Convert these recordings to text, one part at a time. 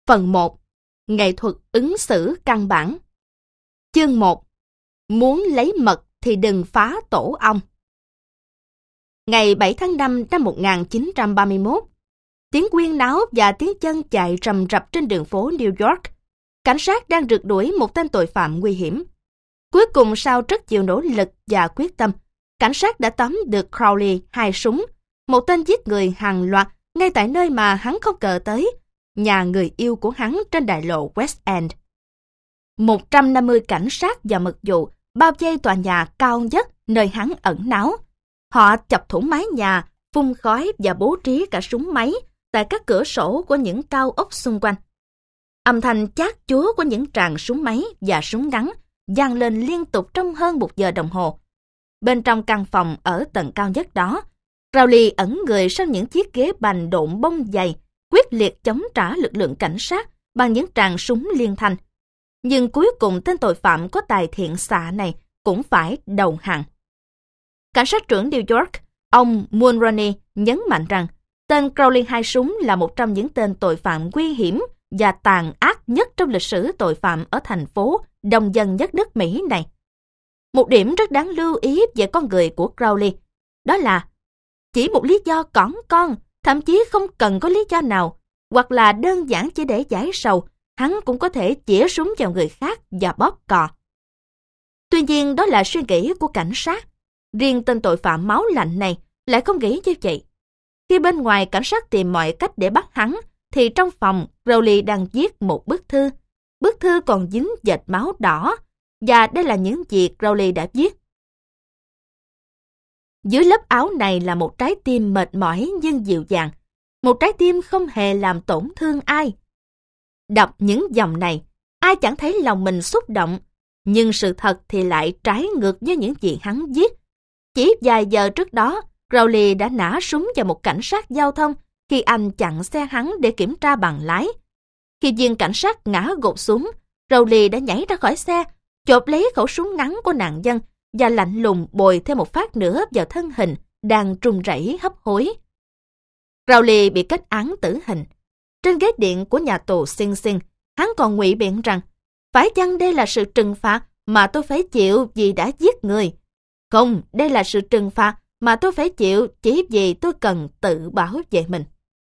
Phần 1. Nghệ thuật ứng xử căn bản. Chương 1. Muốn lấy mật thì đừng phá tổ ong. Ngày 7 tháng 5 năm 1931, tiếng huyên náo và tiếng chân chạy rầm rập trên đường phố New York. Cảnh sát đang rượt đuổi một tên tội phạm nguy hiểm. Cuối cùng, sau rất nhiều nỗ lực và quyết tâm, cảnh sát đã tóm được Crowley, hai súng, một tên giết người hàng loạt ngay tại nơi mà hắn không ngờ tới, nhà người yêu của hắn trên đại lộ West End. 150 cảnh sát và mật vụ bao vây tòa nhà cao nhất nơi hắn ẩn náu. Họ chọc thủng mái nhà, phun khói và bố trí cả súng máy tại các cửa sổ của những cao ốc xung quanh. Âm thanh chát chúa của những tràng súng máy và súng ngắn vang lên liên tục trong hơn 1 giờ đồng hồ. Bên trong căn phòng ở tầng cao nhất đó, Crowley ẩn người sau những chiếc ghế bành độn bông dày, quyết liệt chống trả lực lượng cảnh sát bằng những tràng súng liên thanh. Nhưng cuối cùng tên tội phạm có tài thiện xạ này cũng phải đầu hàng. Cảnh sát trưởng New York, ông Mulroney, nhấn mạnh rằng tên Crowley hai súng là một trong những tên tội phạm nguy hiểm và tàn ác nhất trong lịch sử tội phạm ở thành phố đông dân nhất nước Mỹ này. Một điểm rất đáng lưu ý về con người của Crowley, đó là chỉ một lý do cỏn con, thậm chí không cần có lý do nào, hoặc là đơn giản chỉ để giải sầu, hắn cũng có thể chĩa súng vào người khác và bóp cò. Tuy nhiên, đó là suy nghĩ của cảnh sát. Riêng tên tội phạm máu lạnh này lại không nghĩ như vậy. Khi bên ngoài cảnh sát tìm mọi cách để bắt hắn, thì trong phòng Crowley đang viết một bức thư. Bức thư còn dính dệt máu đỏ, và đây là những gì Crowley đã viết. Dưới lớp áo này là một trái tim mệt mỏi nhưng dịu dàng. Một trái tim không hề làm tổn thương ai. Đọc những dòng này, ai chẳng thấy lòng mình xúc động, nhưng sự thật thì lại trái ngược với những gì hắn viết. Chỉ vài giờ trước đó, Crowley đã nã súng vào một cảnh sát giao thông khi anh chặn xe hắn để kiểm tra bằng lái. Khi viên cảnh sát ngã gục xuống, Crowley đã nhảy ra khỏi xe, chộp lấy khẩu súng ngắn của nạn nhân và lạnh lùng bồi thêm một phát nữa vào thân hình đang run rẩy hấp hối. Crowley bị kết án tử hình. Trên ghế điện của nhà tù Sing Sing, hắn còn ngụy biện rằng phải chăng đây là sự trừng phạt mà tôi phải chịu vì đã giết người? Không, đây là sự trừng phạt mà tôi phải chịu chỉ vì tôi cần tự bảo vệ mình.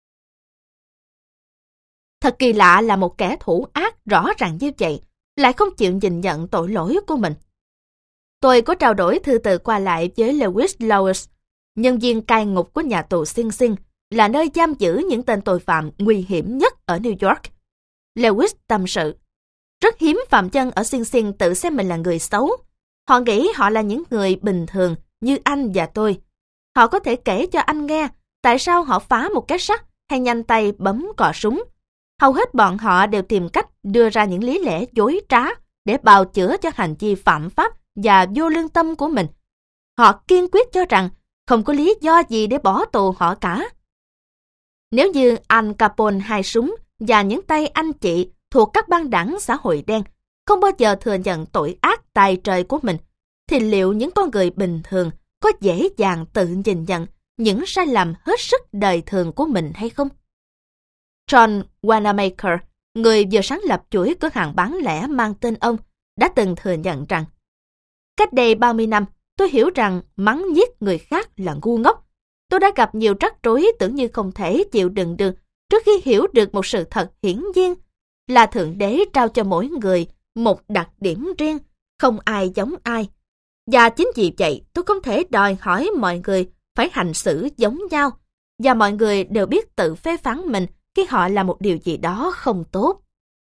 Thật kỳ lạ là một kẻ thủ ác rõ ràng như vậy lại không chịu nhìn nhận tội lỗi của mình. Tôi có trao đổi thư từ qua lại với Lewis Lowes, nhân viên cai ngục của nhà tù Sing Sing, là nơi giam giữ những tên tội phạm nguy hiểm nhất ở New York. Lewis tâm sự, rất hiếm phạm nhân ở Sing Sing tự xem mình là người xấu. Họ nghĩ họ là những người bình thường như anh và tôi. Họ có thể kể cho anh nghe tại sao họ phá một cái sắt hay nhanh tay bấm cò súng. Hầu hết bọn họ đều tìm cách đưa ra những lý lẽ dối trá để bào chữa cho hành vi phạm pháp và vô lương tâm của mình. Họ kiên quyết cho rằng không có lý do gì để bỏ tù họ cả. Nếu như Al Capone hai súng và những tay anh chị thuộc các băng đảng xã hội đen không bao giờ thừa nhận tội ác tày trời của mình, thì liệu những con người bình thường có dễ dàng tự nhìn nhận những sai lầm hết sức đời thường của mình hay không? John Wanamaker, người vừa sáng lập chuỗi cửa hàng bán lẻ mang tên ông, đã từng thừa nhận rằng cách đây 30 năm, tôi hiểu rằng mắng nhiếc người khác là ngu ngốc. Tôi đã gặp nhiều rắc rối tưởng như không thể chịu đựng được trước khi hiểu được một sự thật hiển nhiên là Thượng Đế trao cho mỗi người một đặc điểm riêng, không ai giống ai. Và chính vì vậy, tôi không thể đòi hỏi mọi người phải hành xử giống nhau, và mọi người đều biết tự phê phán mình khi họ làm một điều gì đó không tốt.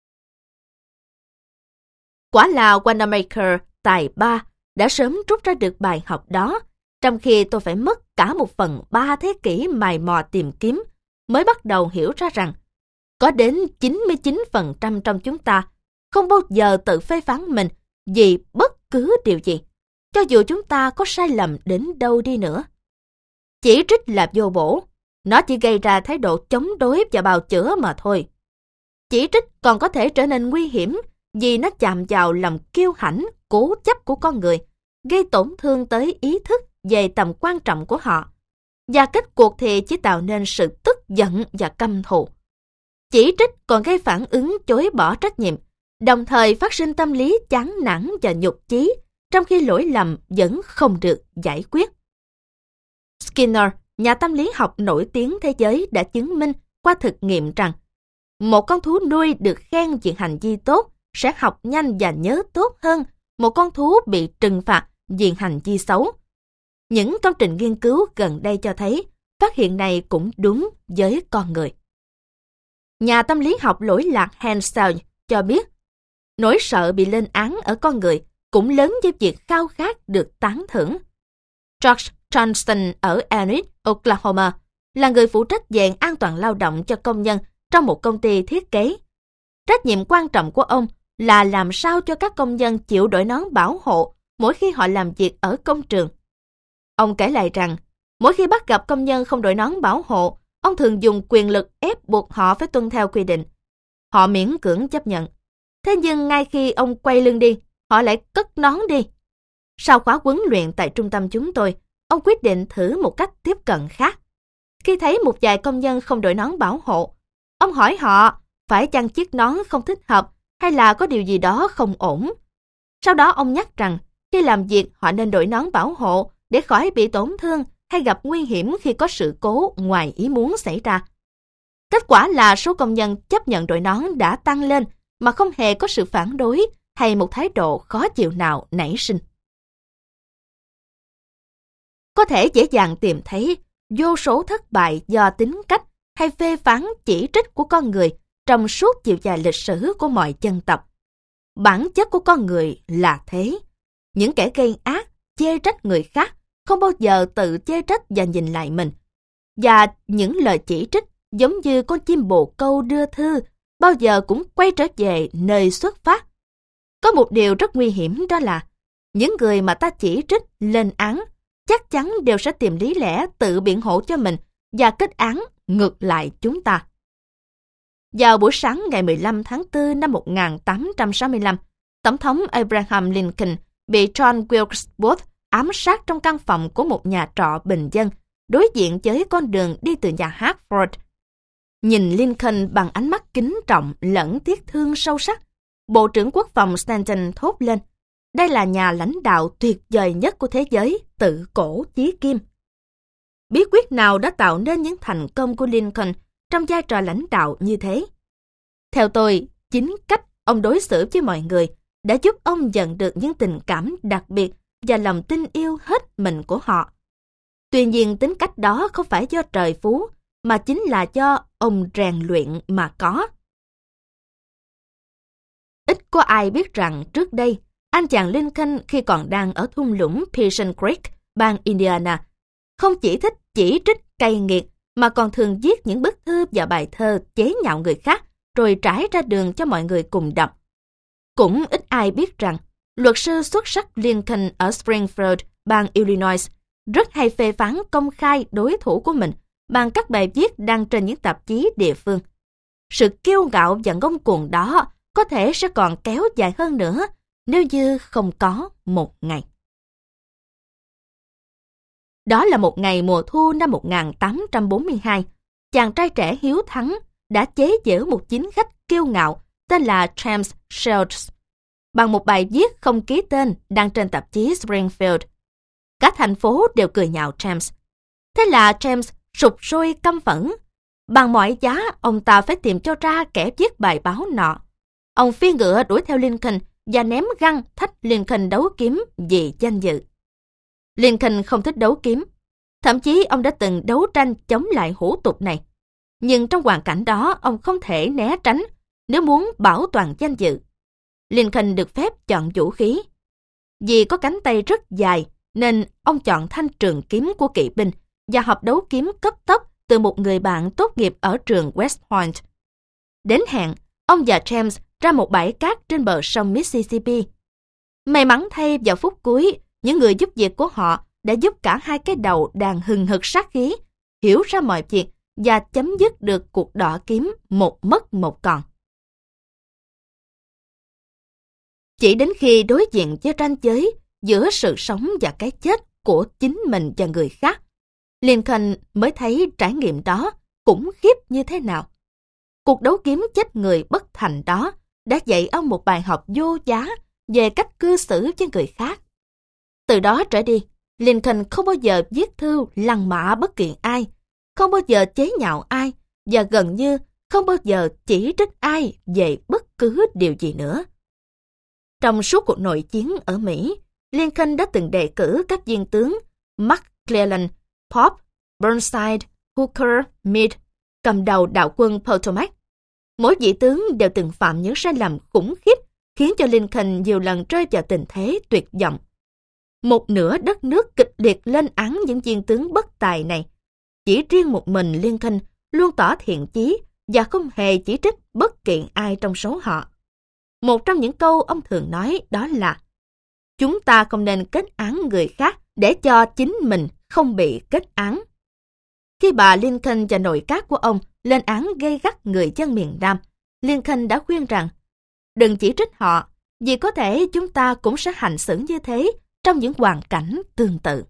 Quả là Wanamaker tài ba đã sớm rút ra được bài học đó, trong khi tôi phải mất cả 1/3 thế kỷ mày mò tìm kiếm mới bắt đầu hiểu ra rằng có đến 99% trong chúng ta không bao giờ tự phê phán mình vì bất cứ điều gì, cho dù chúng ta có sai lầm đến đâu đi nữa. Chỉ trích là vô bổ, nó chỉ gây ra thái độ chống đối và bào chữa mà thôi. Chỉ trích còn có thể trở nên nguy hiểm vì nó chạm vào lòng kiêu hãnh, cố chấp của con người, gây tổn thương tới ý thức về tầm quan trọng của họ. Và kết cuộc thì chỉ tạo nên sự tức giận và căm thù. Chỉ trích còn gây phản ứng chối bỏ trách nhiệm, đồng thời phát sinh tâm lý chán nản và nhục chí, trong khi lỗi lầm vẫn không được giải quyết. Skinner, nhà tâm lý học nổi tiếng thế giới, đã chứng minh qua thực nghiệm rằng một con thú nuôi được khen vì hành vi tốt sẽ học nhanh và nhớ tốt hơn một con thú bị trừng phạt vì hành vi xấu. Những công trình nghiên cứu gần đây cho thấy phát hiện này cũng đúng với con người. Nhà tâm lý học lỗi lạc Hans Selye cho biết, nỗi sợ bị lên án ở con người cũng lớn với việc khao khát được tán thưởng. George Johnson ở Enid, Oklahoma, là người phụ trách về an toàn lao động cho công nhân trong một công ty thiết kế. Trách nhiệm quan trọng của ông là làm sao cho các công nhân chịu đội nón bảo hộ mỗi khi họ làm việc ở công trường. Ông kể lại rằng, mỗi khi bắt gặp công nhân không đội nón bảo hộ, ông thường dùng quyền lực ép buộc họ phải tuân theo quy định. Họ miễn cưỡng chấp nhận. Thế nhưng ngay khi ông quay lưng đi, họ lại cất nón đi. Sau khóa huấn luyện tại trung tâm chúng tôi, ông quyết định thử một cách tiếp cận khác. Khi thấy một vài công nhân không đội nón bảo hộ, ông hỏi họ phải chăng chiếc nón không thích hợp hay là có điều gì đó không ổn. Sau đó ông nhắc rằng khi làm việc họ nên đội nón bảo hộ để khỏi bị tổn thương hay gặp nguy hiểm khi có sự cố ngoài ý muốn xảy ra. Kết quả là số công nhân chấp nhận đội nón đã tăng lên mà không hề có sự phản đối hay một thái độ khó chịu nào nảy sinh. Có thể dễ dàng tìm thấy vô số thất bại do tính cách hay phê phán chỉ trích của con người trong suốt chiều dài lịch sử của mọi dân tộc. Bản chất của con người là thế. Những kẻ gây ác, chê trách người khác, không bao giờ tự chê trách và nhìn lại mình. Và những lời chỉ trích giống như con chim bồ câu đưa thư, bao giờ cũng quay trở về nơi xuất phát. Có một điều rất nguy hiểm, đó là những người mà ta chỉ trích, lên án, chắc chắn đều sẽ tìm lý lẽ tự biện hộ cho mình và kết án ngược lại chúng ta. Vào buổi sáng ngày 15 tháng 4 năm 1865, Tổng thống Abraham Lincoln bị John Wilkes Booth ám sát trong căn phòng của một nhà trọ bình dân, đối diện với con đường đi từ nhà hát Ford. Nhìn Lincoln bằng ánh mắt kính trọng lẫn tiếc thương sâu sắc, Bộ trưởng Quốc phòng Stanton thốt lên, đây là nhà lãnh đạo tuyệt vời nhất của thế giới từ cổ chí kim. Bí quyết nào đã tạo nên những thành công của Lincoln trong vai trò lãnh đạo như thế? Theo tôi, chính cách ông đối xử với mọi người đã giúp ông nhận được những tình cảm đặc biệt và lòng tin yêu hết mình của họ. Tuy nhiên, tính cách đó không phải do trời phú, mà chính là do ông rèn luyện mà có. Ít có ai biết rằng trước đây, anh chàng Lincoln khi còn đang ở thung lũng Pigeon Creek, bang Indiana, không chỉ thích chỉ trích cay nghiệt, mà còn thường viết những bức thư và bài thơ chế nhạo người khác, rồi trải ra đường cho mọi người cùng đọc. Cũng ít ai biết rằng, luật sư xuất sắc Lincoln ở Springfield, bang Illinois, rất hay phê phán công khai đối thủ của mình bằng các bài viết đăng trên những tạp chí địa phương. Sự kiêu ngạo và ngông cuồng đó có thể sẽ còn kéo dài hơn nữa nếu như không có một ngày. Đó là một ngày mùa thu năm 1842, chàng trai trẻ hiếu thắng đã chế giễu một chính khách kiêu ngạo tên là James Shields bằng một bài viết không ký tên đăng trên tạp chí Springfield. Cả thành phố đều cười nhạo James. Thế là James sục sôi căm phẫn. Bằng mọi giá, ông ta phải tìm cho ra kẻ viết bài báo nọ. Ông phi ngựa đuổi theo Lincoln và ném găng thách Lincoln đấu kiếm vì danh dự. Lincoln không thích đấu kiếm. Thậm chí ông đã từng đấu tranh chống lại hủ tục này. Nhưng trong hoàn cảnh đó, ông không thể né tránh nếu muốn bảo toàn danh dự. Lincoln được phép chọn vũ khí. Vì có cánh tay rất dài, nên ông chọn thanh trường kiếm của kỵ binh và học đấu kiếm cấp tốc từ một người bạn tốt nghiệp ở trường West Point. Đến hẹn, ông và James ra một bãi cát trên bờ sông Mississippi. May mắn thay, vào phút cuối, những người giúp việc của họ đã giúp cả hai cái đầu đang hừng hực sát khí hiểu ra mọi việc và chấm dứt được cuộc đọ kiếm một mất một còn. Chỉ đến khi đối diện với ranh giới giữa sự sống và cái chết của chính mình và người khác, Lincoln mới thấy trải nghiệm đó khủng khiếp như thế nào. Cuộc đấu kiếm chết người bất thành đó đã dạy ông một bài học vô giá về cách cư xử với người khác. Từ đó trở đi, Lincoln không bao giờ viết thư lăng mạ bất kỳ ai, không bao giờ chế nhạo ai và gần như không bao giờ chỉ trích ai về bất cứ điều gì nữa. Trong suốt cuộc nội chiến ở Mỹ, Lincoln đã từng đề cử các viên tướng McClellan, Pope, Burnside, Hooker, Meade cầm đầu đạo quân Potomac. Mỗi vị tướng đều từng phạm những sai lầm khủng khiếp khiến cho Lincoln nhiều lần rơi vào tình thế tuyệt vọng. Một nửa đất nước kịch liệt lên án những viên tướng bất tài này. Chỉ riêng một mình Lincoln luôn tỏ thiện chí và không hề chỉ trích bất kỳ ai trong số họ. Một trong những câu ông thường nói đó là: chúng ta không nên kết án người khác để cho chính mình không bị kết án. Khi bà Lincoln và nội các của ông lên án gay gắt người dân miền Nam, Lincoln đã khuyên rằng đừng chỉ trích họ, vì có thể chúng ta cũng sẽ hành xử như thế trong những hoàn cảnh tương tự.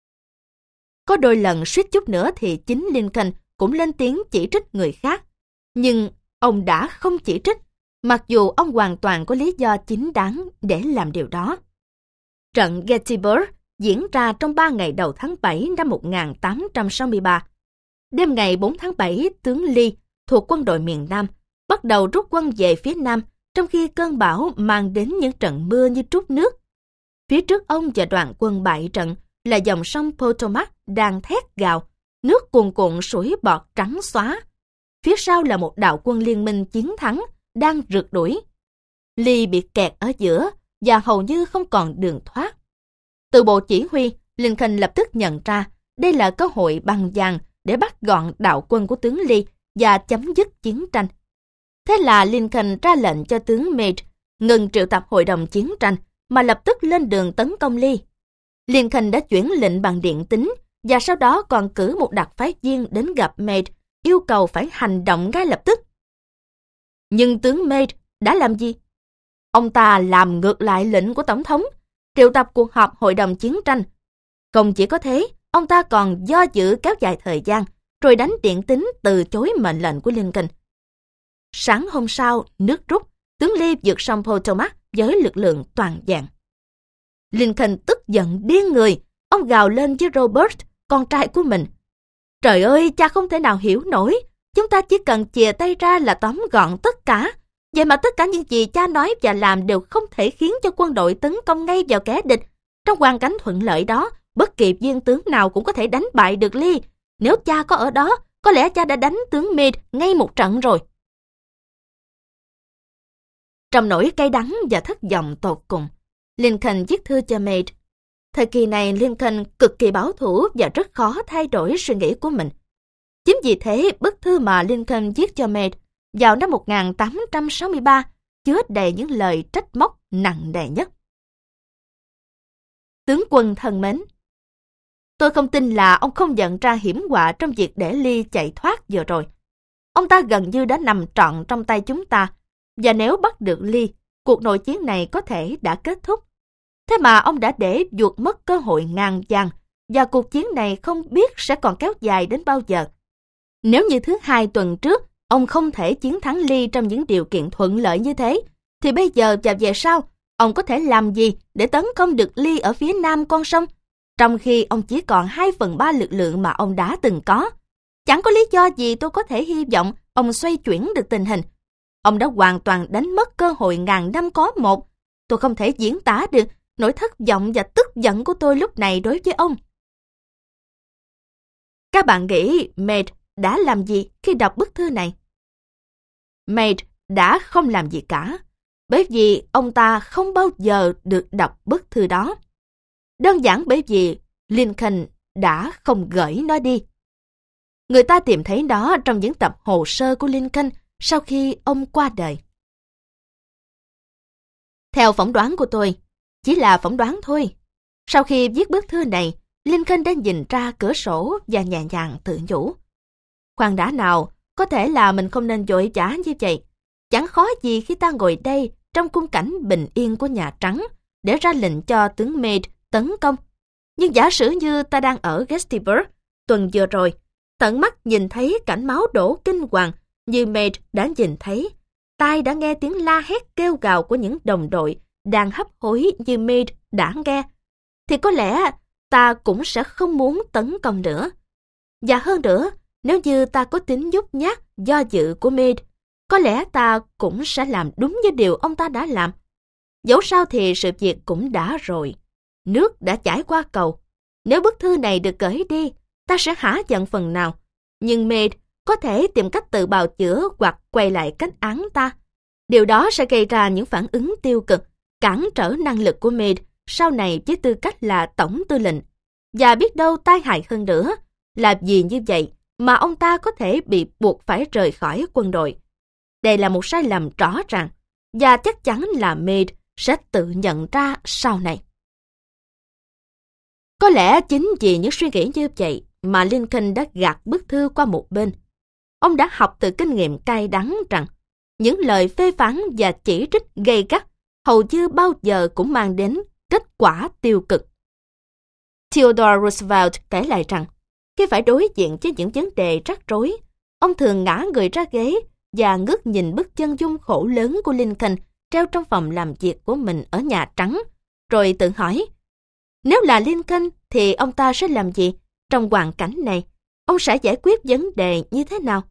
Có đôi lần suýt chút nữa thì chính Lincoln cũng lên tiếng chỉ trích người khác, nhưng ông đã không chỉ trích, mặc dù ông hoàn toàn có lý do chính đáng để làm điều đó. Trận Gettysburg diễn ra trong 3 ngày đầu tháng 7 năm 1863. Đêm ngày 4 tháng 7, tướng Lee thuộc quân đội miền Nam bắt đầu rút quân về phía Nam, trong khi cơn bão mang đến những trận mưa như trút nước. Phía trước ông và đoàn quân bại trận là dòng sông Potomac đang thét gào, nước cuồn cuộn sủi bọt trắng xóa. Phía sau là một đạo quân liên minh chiến thắng đang rượt đuổi. Lee bị kẹt ở giữa và hầu như không còn đường thoát. Từ bộ chỉ huy, Lincoln lập tức nhận ra đây là cơ hội bằng vàng để bắt gọn đạo quân của tướng Lee và chấm dứt chiến tranh. Thế là Lincoln ra lệnh cho tướng Meade ngừng triệu tập hội đồng chiến tranh mà lập tức lên đường tấn công Lee. Lincoln đã chuyển lệnh bằng điện tín và sau đó còn cử một đặc phái viên đến gặp Meade, yêu cầu phải hành động ngay lập tức. Nhưng tướng Meade đã làm gì? Ông ta làm ngược lại lệnh của Tổng thống, triệu tập cuộc họp hội đồng chiến tranh. Không chỉ có thế, ông ta còn do dự kéo dài thời gian, rồi đánh điện tín từ chối mệnh lệnh của Lincoln. Sáng hôm sau, nước rút, tướng Lee vượt sông Potomac với lực lượng toàn vẹn. Lincoln tức giận điên người, ông gào lên với Robert, con trai của mình. Trời ơi, cha không thể nào hiểu nổi, chúng ta chỉ cần chìa tay ra là tóm gọn tất cả. Vậy mà tất cả những gì cha nói và làm đều không thể khiến cho quân đội tấn công ngay vào kẻ địch. Trong hoàn cảnh thuận lợi đó, bất kỳ viên tướng nào cũng có thể đánh bại được Lee. Nếu cha có ở đó, có lẽ cha đã đánh tướng Meade ngay một trận rồi. Trong nỗi cay đắng và thất vọng tột cùng, Lincoln viết thư cho Meade. Thời kỳ này Lincoln cực kỳ bảo thủ và rất khó thay đổi suy nghĩ của mình. Chính vì thế, bức thư mà Lincoln viết cho Meade vào năm 1863 chứa đầy những lời trách móc nặng nề nhất. Tướng quân thân mến, tôi không tin là ông không nhận ra hiểm họa trong việc để Lee chạy thoát vừa rồi. Ông ta gần như đã nằm trọn trong tay chúng ta, và nếu bắt được Lee, cuộc nội chiến này có thể đã kết thúc. Thế mà ông đã để vụt mất cơ hội ngàn vàng, và cuộc chiến này không biết sẽ còn kéo dài đến bao giờ. Nếu như thứ 2 tuần trước, ông không thể chiến thắng Lee trong những điều kiện thuận lợi như thế, thì bây giờ và về sau, ông có thể làm gì để tấn công được Lee ở phía nam con sông, trong khi ông chỉ còn 2/3 lực lượng mà ông đã từng có? Chẳng có lý do gì tôi có thể hy vọng ông xoay chuyển được tình hình. Ông đã hoàn toàn đánh mất cơ hội ngàn năm có một. Tôi không thể diễn tả được nỗi thất vọng và tức giận của tôi lúc này đối với ông. Các bạn nghĩ Meade đã làm gì khi đọc bức thư này? Meade đã không làm gì cả, bởi vì ông ta không bao giờ được đọc bức thư đó. Đơn giản bởi vì Lincoln đã không gửi nó đi. Người ta tìm thấy nó trong những tập hồ sơ của Lincoln sau khi ông qua đời. Theo phỏng đoán của tôi, chỉ là phỏng đoán thôi. Sau khi viết bức thư này, Lincoln đã nhìn ra cửa sổ và nhẹ nhàng tự nhủ. Khoan đã nào, có thể là mình không nên vội vã như vậy. Chẳng khó gì khi ta ngồi đây trong khung cảnh bình yên của Nhà Trắng để ra lệnh cho tướng Meade tấn công. Nhưng giả sử như ta đang ở Gettysburg tuần vừa rồi, tận mắt nhìn thấy cảnh máu đổ kinh hoàng như Meade đã nhìn thấy, tai đã nghe tiếng la hét kêu gào của những đồng đội đang hấp hối như Meade đã nghe, thì có lẽ ta cũng sẽ không muốn tấn công nữa. Và hơn nữa, nếu như ta có tính nhút nhát, do dự của Meade, có lẽ ta cũng sẽ làm đúng như điều ông ta đã làm. Dẫu sao thì sự việc cũng đã rồi. Nước đã chảy qua cầu. Nếu bức thư này được gửi đi, ta sẽ hả giận phần nào. Nhưng Meade có thể tìm cách tự bào chữa hoặc quay lại cách án ta. Điều đó sẽ gây ra những phản ứng tiêu cực, cản trở năng lực của Meade sau này với tư cách là tổng tư lệnh. Và biết đâu tai hại hơn nữa, là vì như vậy mà ông ta có thể bị buộc phải rời khỏi quân đội. Đây là một sai lầm rõ ràng, và chắc chắn là Meade sẽ tự nhận ra sau này. Có lẽ chính vì những suy nghĩ như vậy mà Lincoln đã gạt bức thư qua một bên. Ông đã học từ kinh nghiệm cay đắng rằng những lời phê phán và chỉ trích gay gắt hầu như bao giờ cũng mang đến kết quả tiêu cực. Theodore Roosevelt kể lại rằng, khi phải đối diện với những vấn đề rắc rối, ông thường ngã người ra ghế và ngước nhìn bức chân dung khổ lớn của Lincoln treo trong phòng làm việc của mình ở Nhà Trắng, rồi tự hỏi, nếu là Lincoln thì ông ta sẽ làm gì? Trong hoàn cảnh này, ông sẽ giải quyết vấn đề như thế nào?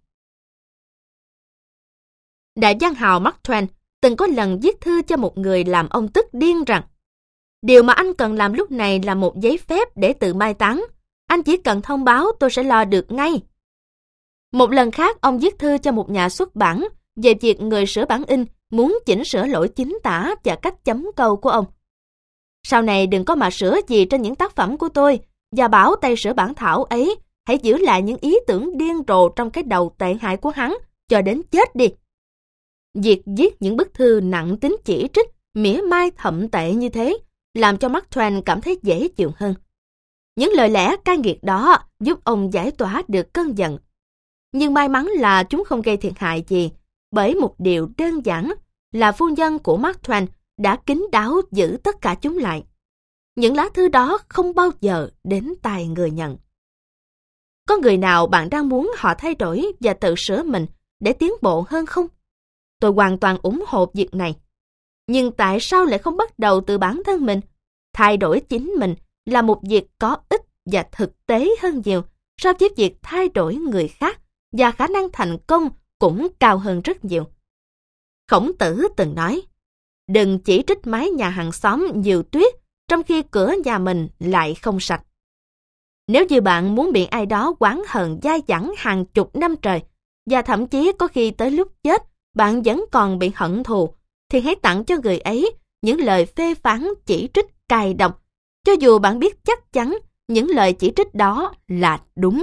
Đại văn hào Mark Twain từng có lần viết thư cho một người làm ông tức điên rằng, điều mà anh cần làm lúc này là một giấy phép để tự mai táng. Anh chỉ cần thông báo tôi sẽ lo được ngay. Một lần khác, ông viết thư cho một nhà xuất bản về việc người sửa bản in muốn chỉnh sửa lỗi chính tả và cách chấm câu của ông. Sau này đừng có mà sửa gì trên những tác phẩm của tôi, và bảo tay sửa bản thảo ấy hãy giữ lại những ý tưởng điên rồ trong cái đầu tệ hại của hắn cho đến chết đi. Việc viết những bức thư nặng tính chỉ trích, mỉa mai thậm tệ như thế làm cho Mark Twain cảm thấy dễ chịu hơn. Những lời lẽ cay nghiệt đó giúp ông giải tỏa được cơn giận. Nhưng may mắn là chúng không gây thiệt hại gì, bởi một điều đơn giản là phu nhân của Mark Twain đã kín đáo giữ tất cả chúng lại. Những lá thư đó không bao giờ đến tai người nhận. Có người nào bạn đang muốn họ thay đổi và tự sửa mình để tiến bộ hơn không? Tôi hoàn toàn ủng hộ việc này. Nhưng tại sao lại không bắt đầu từ bản thân mình? Thay đổi chính mình là một việc có ích và thực tế hơn nhiều so với việc thay đổi người khác, và khả năng thành công cũng cao hơn rất nhiều. Khổng Tử từng nói, đừng chỉ trích mái nhà hàng xóm nhiều tuyết trong khi cửa nhà mình lại không sạch. Nếu như bạn muốn bị ai đó oán hờn dai dẳng hàng chục năm trời, và thậm chí có khi tới lúc chết bạn vẫn còn bị hận thù, thì hãy tặng cho người ấy những lời phê phán chỉ trích cay độc, cho dù bạn biết chắc chắn những lời chỉ trích đó là đúng.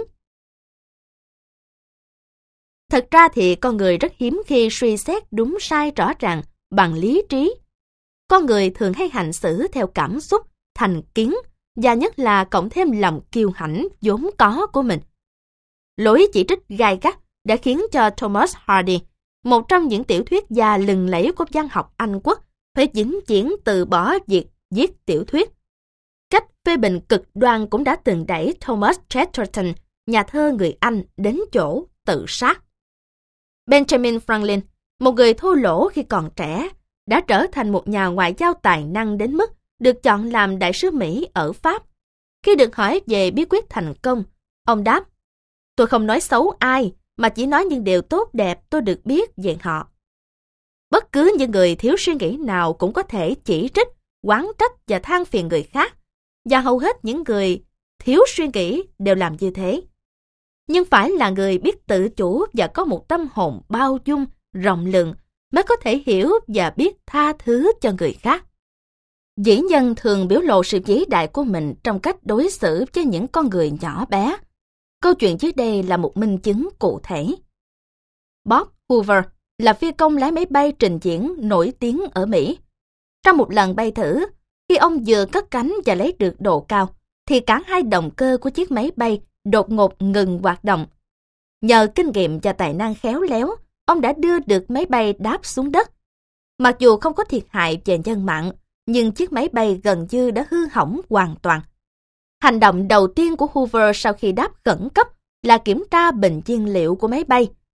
Thật ra thì con người rất hiếm khi suy xét đúng sai rõ ràng bằng lý trí. Con người thường hay hành xử theo cảm xúc, thành kiến, và nhất là cộng thêm lòng kiêu hãnh vốn có của mình. Lối chỉ trích gay gắt đã khiến cho Thomas Hardy, một trong những tiểu thuyết gia lừng lẫy của văn học Anh quốc, phải vĩnh viễn từ bỏ việc viết tiểu thuyết. Cách phê bình cực đoan cũng đã từng đẩy Thomas Chatterton, nhà thơ người Anh, đến chỗ tự sát. Benjamin Franklin, một người thô lỗ khi còn trẻ, đã trở thành một nhà ngoại giao tài năng đến mức được chọn làm đại sứ Mỹ ở Pháp. Khi được hỏi về bí quyết thành công, ông đáp, tôi không nói xấu ai, mà chỉ nói những điều tốt đẹp tôi được biết về họ. Bất cứ những người thiếu suy nghĩ nào cũng có thể chỉ trích, oán trách và than phiền người khác, và hầu hết những người thiếu suy nghĩ đều làm như thế. Nhưng phải là người biết tự chủ và có một tâm hồn bao dung, rộng lượng mới có thể hiểu và biết tha thứ cho người khác. Vĩ nhân thường biểu lộ sự vĩ đại của mình trong cách đối xử với những con người nhỏ bé. Câu chuyện dưới đây là một minh chứng cụ thể. Bob Hoover là phi công lái máy bay trình diễn nổi tiếng ở Mỹ. Trong một lần bay thử, khi ông vừa cất cánh và lấy được độ cao, thì cả hai động cơ của chiếc máy bay đột ngột ngừng hoạt động. Nhờ kinh nghiệm và tài năng khéo léo, ông đã đưa được máy bay đáp xuống đất. Mặc dù không có thiệt hại về nhân mạng, nhưng chiếc máy bay gần như đã hư hỏng hoàn toàn. Hành động đầu tiên của Hoover sau khi đáp khẩn cấp là kiểm tra bình nhiên liệu của máy bay.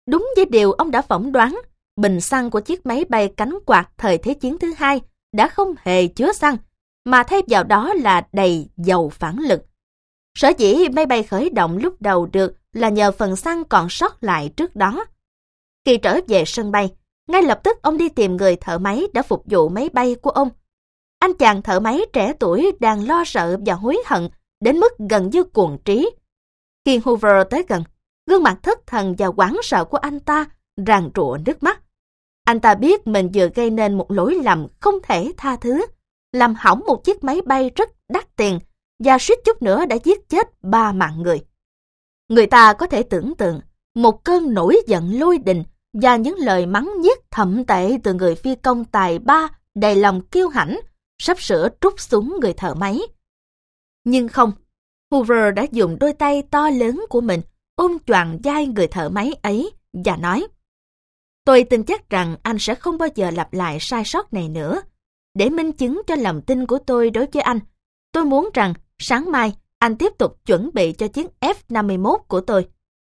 Đúng với điều ông đã phỏng đoán, bình xăng của chiếc máy bay cánh quạt thời Thế chiến thứ hai đã không hề chứa xăng, mà thay vào đó là đầy dầu phản lực. Sở dĩ máy bay khởi động lúc đầu được là nhờ phần xăng còn sót lại trước đó. Khi trở về sân bay, ngay lập tức ông đi tìm người thợ máy đã phục vụ máy bay của ông. Anh chàng thợ máy trẻ tuổi đang lo sợ và hối hận đến mức gần như cuồng trí. Khi Hoover tới gần, gương mặt thất thần và hoảng sợ của anh ta ràn rụa nước mắt. Anh ta biết mình vừa gây nên một lỗi lầm không thể tha thứ, làm hỏng một chiếc máy bay rất đắt tiền và suýt chút nữa đã giết chết 3 mạng người. Người ta có thể tưởng tượng một cơn nổi giận lôi đình và những lời mắng nhiếc thậm tệ từ người phi công tài ba đầy lòng kiêu hãnh sắp sửa trút xuống người thợ máy. Nhưng không, Hoover đã dùng đôi tay to lớn của mình ôm choàng vai người thợ máy ấy và nói: "Tôi tin chắc rằng anh sẽ không bao giờ lặp lại sai sót này nữa. Để minh chứng cho lòng tin của tôi đối với anh, tôi muốn rằng sáng mai anh tiếp tục chuẩn bị cho chiếc F-51 của tôi."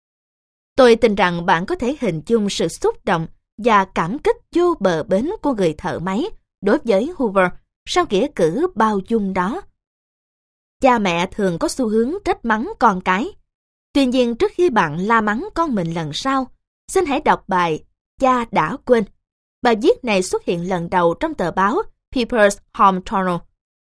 Tôi tin rằng bạn có thể hình dung sự xúc động và cảm kích vô bờ bến của người thợ máy đối với Hoover sau nghĩa cử bao dung đó. Cha mẹ thường có xu hướng trách mắng con cái. Tuy nhiên, trước khi bạn la mắng con mình lần sau, xin hãy đọc bài Cha đã quên. Bài viết này xuất hiện lần đầu trong tờ báo People's Home Journal.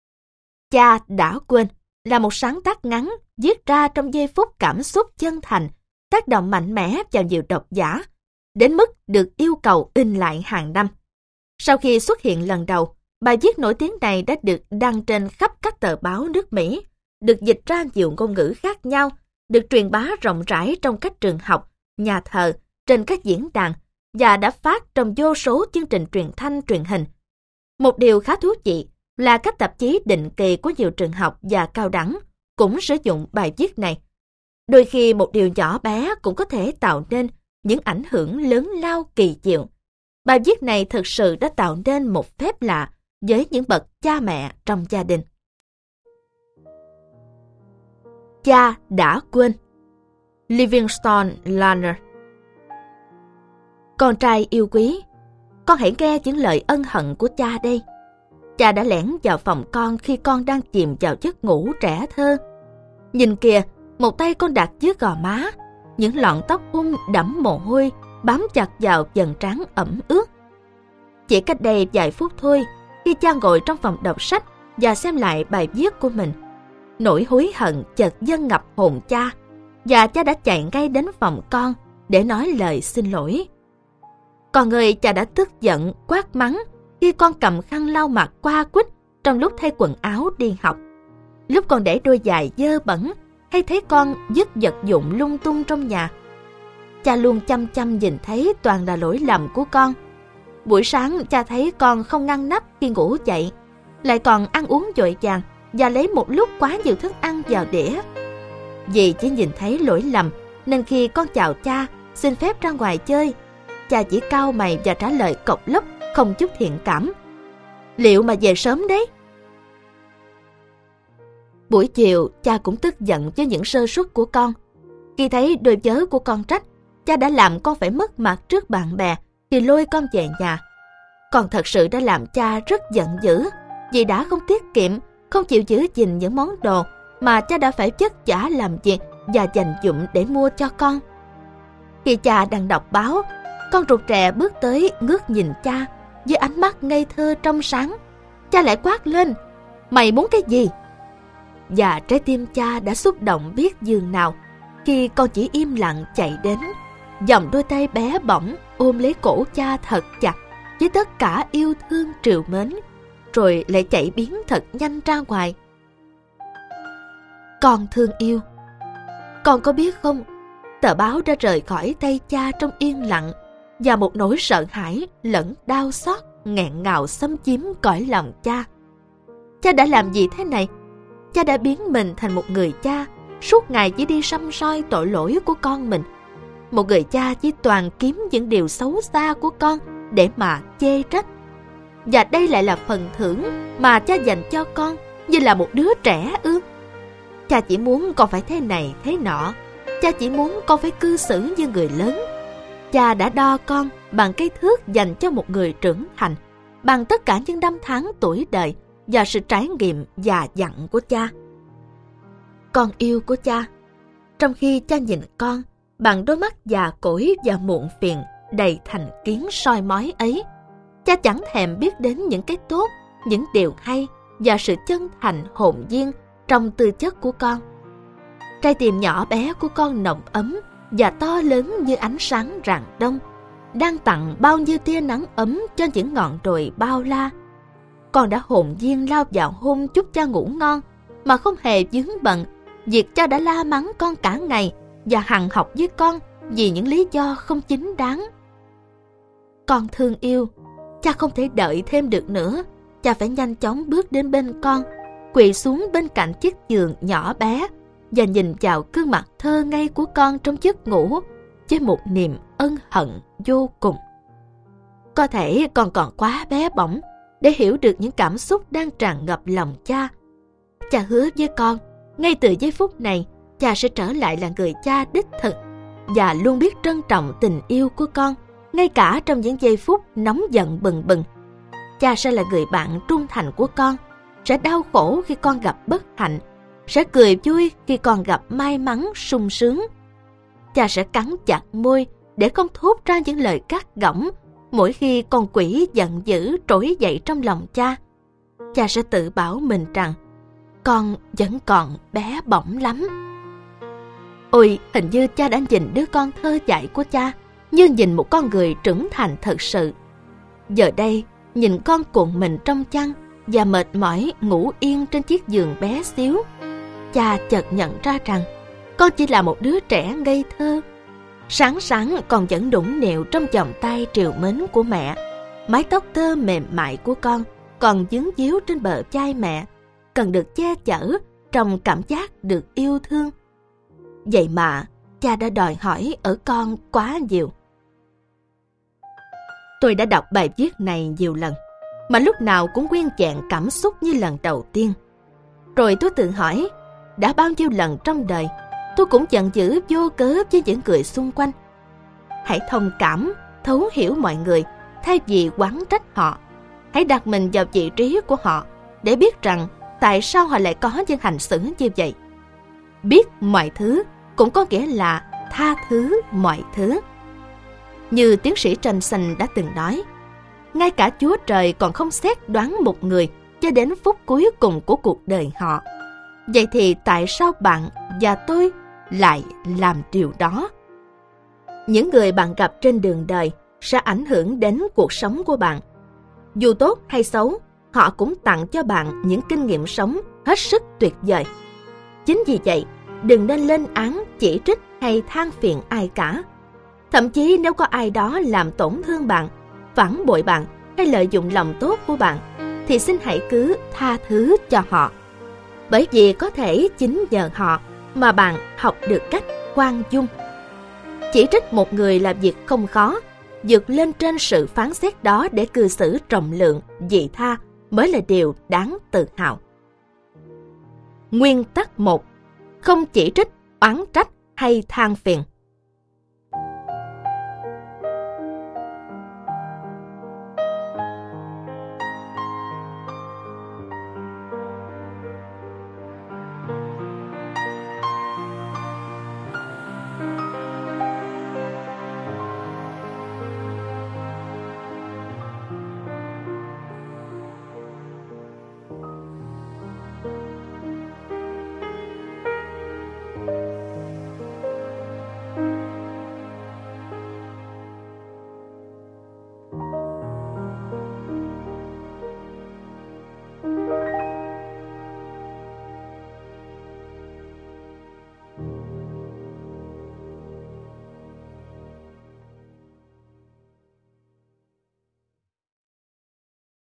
Cha đã quên là một sáng tác ngắn viết ra trong giây phút cảm xúc chân thành, tác động mạnh mẽ vào nhiều độc giả, đến mức được yêu cầu in lại hàng năm. Sau khi xuất hiện lần đầu, bài viết nổi tiếng này đã được đăng trên khắp các tờ báo nước Mỹ, được dịch ra nhiều ngôn ngữ khác nhau, được truyền bá rộng rãi trong các trường học, nhà thờ, trên các diễn đàn và đã phát trong vô số chương trình truyền thanh truyền hình. Một điều khá thú vị là các tạp chí định kỳ của nhiều trường học và cao đẳng cũng sử dụng bài viết này. Đôi khi một điều nhỏ bé cũng có thể tạo nên những ảnh hưởng lớn lao kỳ diệu. Bài viết này thực sự đã tạo nên một phép lạ với những bậc cha mẹ trong gia đình. Cha đã quên. Livingstone Larner. Con trai yêu quý, con hãy nghe những lời ân hận của cha đây. Cha đã lẻn vào phòng con khi con đang chìm vào giấc ngủ trẻ thơ. Nhìn kìa, một tay con đặt dưới gò má, những lọn tóc hung đẫm mồ hôi bám chặt vào vầng trán ẩm ướt. Chỉ cách đây vài phút thôi, khi cha ngồi trong phòng đọc sách và xem lại bài viết của mình, nỗi hối hận chợt dâng ngập hồn cha, và cha đã chạy ngay đến phòng con để nói lời xin lỗi. Còn người cha đã tức giận quát mắng khi con cầm khăn lau mặt qua quýt trong lúc thay quần áo đi học, lúc con để đôi giày dơ bẩn, hay thấy con vứt vật dụng lung tung trong nhà. Cha luôn chăm chăm nhìn thấy toàn là lỗi lầm của con. Buổi sáng cha thấy con không ngăn nắp khi ngủ dậy, lại còn ăn uống vội vàng và lấy một lúc quá nhiều thức ăn vào đĩa. Vì chỉ nhìn thấy lỗi lầm nên khi con chào cha xin phép ra ngoài chơi, cha chỉ cau mày và trả lời cộc lốc không chút thiện cảm: "Liệu mà về sớm đấy?" Buổi chiều, cha cũng tức giận với những sơ suất của con. Khi thấy đôi vớ của con trách, cha đã làm con phải mất mặt trước bạn bè thì lôi con về nhà. Con thật sự đã làm cha rất giận dữ, vì đã không tiết kiệm, không chịu giữ gìn những món đồ mà cha đã phải vất vả làm việc và dành dụm để mua cho con. Khi cha đang đọc báo, con rụt rè bước tới ngước nhìn cha với ánh mắt ngây thơ trong sáng. Cha lại quát lên: "Mày muốn cái gì?" Và trái tim cha đã xúc động biết dường nào khi con chỉ im lặng chạy đến, vòng đôi tay bé bỏng ôm lấy cổ cha thật chặt với tất cả yêu thương trìu mến, rồi lại chạy biến thật nhanh ra ngoài. Con thương yêu, con có biết không, tờ báo đã rời khỏi tay cha trong yên lặng, và một nỗi sợ hãi lẫn đau xót nghẹn ngào xâm chiếm cõi lòng cha. Cha đã làm gì thế này? Cha đã biến mình thành một người cha suốt ngày chỉ đi săm soi tội lỗi của con mình. Một người cha chỉ toàn kiếm những điều xấu xa của con để mà chê trách. Và đây lại là phần thưởng mà cha dành cho con, như là một đứa trẻ ư? Cha chỉ muốn con phải thế này thế nọ. Cha chỉ muốn con phải cư xử như người lớn. Cha đã đo con bằng cái thước dành cho một người trưởng thành, bằng tất cả những năm tháng tuổi đời và sự trải nghiệm già dặn của cha. Con yêu của cha. Trong khi cha nhìn con bằng đôi mắt già cỗi và muộn phiền đầy thành kiến soi mói ấy, cha chẳng thèm biết đến những cái tốt, những điều hay và sự chân thành hồn nhiên trong tư chất của con. Trái tim nhỏ bé của con nồng ấm và to lớn như ánh sáng rạng đông, đang tặng bao nhiêu tia nắng ấm cho những ngọn đồi bao la. Con đã hồn nhiên lao vào hôn chúc cha ngủ ngon mà không hề vướng bận việc cha đã la mắng con cả ngày và hằn học với con vì những lý do không chính đáng. Con thương yêu, cha không thể đợi thêm được nữa. Cha phải nhanh chóng bước đến bên con, quỳ xuống bên cạnh chiếc giường nhỏ bé và nhìn vào gương mặt thơ ngây của con trong giấc ngủ với một niềm ân hận vô cùng. Có thể con còn quá bé bỏng để hiểu được những cảm xúc đang tràn ngập lòng cha. Cha hứa với con, ngay từ giây phút này, cha sẽ trở lại là người cha đích thực và luôn biết trân trọng tình yêu của con, ngay cả trong những giây phút nóng giận bừng bừng. Cha sẽ là người bạn trung thành của con, sẽ đau khổ khi con gặp bất hạnh, sẽ cười vui khi con gặp may mắn sung sướng. Cha sẽ cắn chặt môi để không thốt ra những lời gắt gỏng mỗi khi con quỷ giận dữ trỗi dậy trong lòng cha. Cha sẽ tự bảo mình rằng con vẫn còn bé bỏng lắm. Ôi, hình như cha đã nhìn đứa con thơ dại của cha như nhìn một con người trưởng thành thật sự. Giờ đây, nhìn con cuộn mình trong chăn và mệt mỏi ngủ yên trên chiếc giường bé xíu, cha chợt nhận ra rằng con chỉ là một đứa trẻ ngây thơ. Sáng sáng con vẫn nũng nịu trong vòng tay trìu mến của mẹ. Mái tóc tơ mềm mại của con còn vướng víu trên bờ vai mẹ, cần được che chở trong cảm giác được yêu thương. Vậy mà cha đã đòi hỏi ở con quá nhiều. Tôi đã đọc bài viết này nhiều lần, mà lúc nào cũng nguyên vẹn cảm xúc như lần đầu tiên. Rồi tôi tự hỏi, đã bao nhiêu lần trong đời tôi cũng giận dữ vô cớ với những người xung quanh. Hãy thông cảm, thấu hiểu mọi người thay vì oán trách họ. Hãy đặt mình vào vị trí của họ để biết rằng tại sao họ lại có những hành xử như vậy. Biết mọi thứ cũng có nghĩa là tha thứ mọi thứ. Như tiến sĩ Johnson đã từng nói, ngay cả Chúa Trời còn không xét đoán một người cho đến phút cuối cùng của cuộc đời họ. Vậy thì tại sao bạn và tôi lại làm điều đó? Những người bạn gặp trên đường đời sẽ ảnh hưởng đến cuộc sống của bạn. Dù tốt hay xấu, họ cũng tặng cho bạn những kinh nghiệm sống hết sức tuyệt vời. Chính vì vậy, đừng nên lên án, chỉ trích hay than phiền ai cả. Thậm chí nếu có ai đó làm tổn thương bạn, phản bội bạn hay lợi dụng lòng tốt của bạn, thì xin hãy cứ tha thứ cho họ. Bởi vì có thể chính nhờ họ mà bạn học được cách khoan dung. Chỉ trích một người là việc không khó, vượt lên trên sự phán xét đó để cư xử trọng lượng, vị tha mới là điều đáng tự hào. Nguyên tắc 1. Không chỉ trích, oán trách hay than phiền.